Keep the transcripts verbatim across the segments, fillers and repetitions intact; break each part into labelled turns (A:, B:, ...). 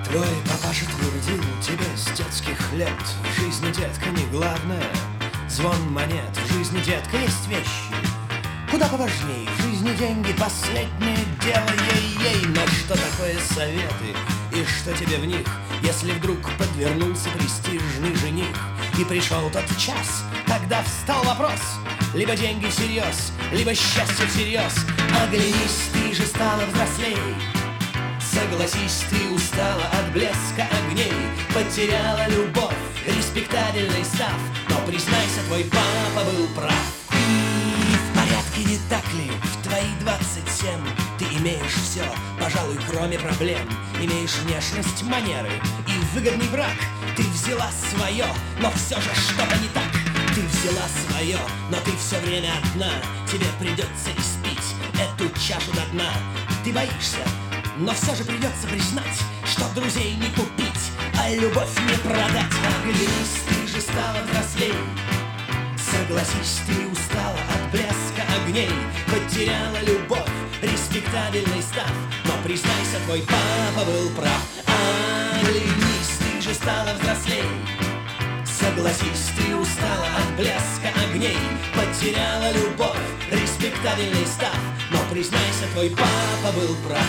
A: Твой папаша твердил тебе с детских лет: в жизни, детка, не главное звон монет. В жизни, детка, есть вещи куда поважней. В жизни деньги — последнее дело, ей-ей. Но что такое советы и что тебе в них, если вдруг подвернулся престижный жених? И пришел тот час, когда встал вопрос: либо деньги всерьез, либо счастье всерьез. Оглянись, ты же стала взрослей. Согласись, ты устала от блеска огней, потеряла любовь, респектабельный став. Но признайся, твой папа был прав. И в порядке, не так ли, в твои двадцать семь ты имеешь все, пожалуй, кроме проблем. Имеешь внешность, манеры и выгодный брак. Ты взяла свое, но все же что-то не так. Ты взяла свое, но ты все время одна. Тебе придется испить эту чашу до дна. Ты боишься, но все же придется признать, что друзей не купить, а любовь не продать. Оглянись, ты же стала взрослей. Согласись, ты устала от блеска огней, потеряла любовь, респектабельный став. Но признайся, твой папа был прав. Оглянись, ты же стала взрослей. Согласись, ты устала от блеска огней, потеряла любовь, респектабельный став. Но признайся, твой папа был прав.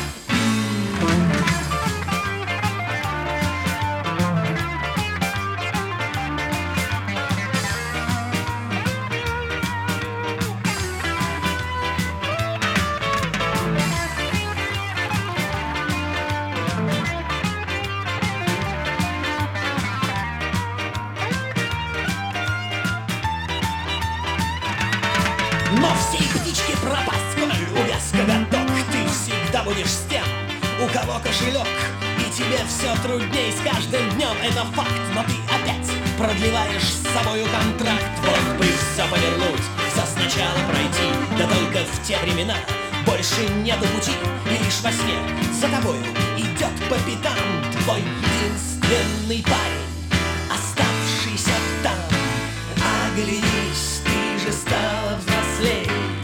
A: Но всей птичке пропасть, коль увяз коготок. Ты всегда будешь с тем, у кого кошелек, и тебе все трудней с каждым днем, это факт. Но ты опять продлеваешь с собою контракт. Вот бы все повернуть, все сначала пройти. Да только в те времена больше нету пути, и лишь во сне за тобою идет по пятам твой единственный парень, оставшийся там. Оглянись, ты же стала взрослей.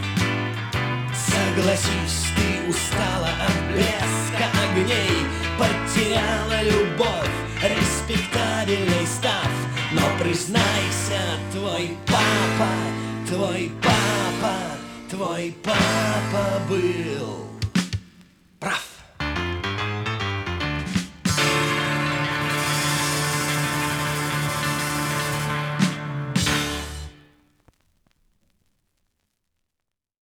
A: Согласись, ты устала от блеска огней, потеряла любовь, респектабельный став. Но признайся, твой папа, твой папа, твой папа был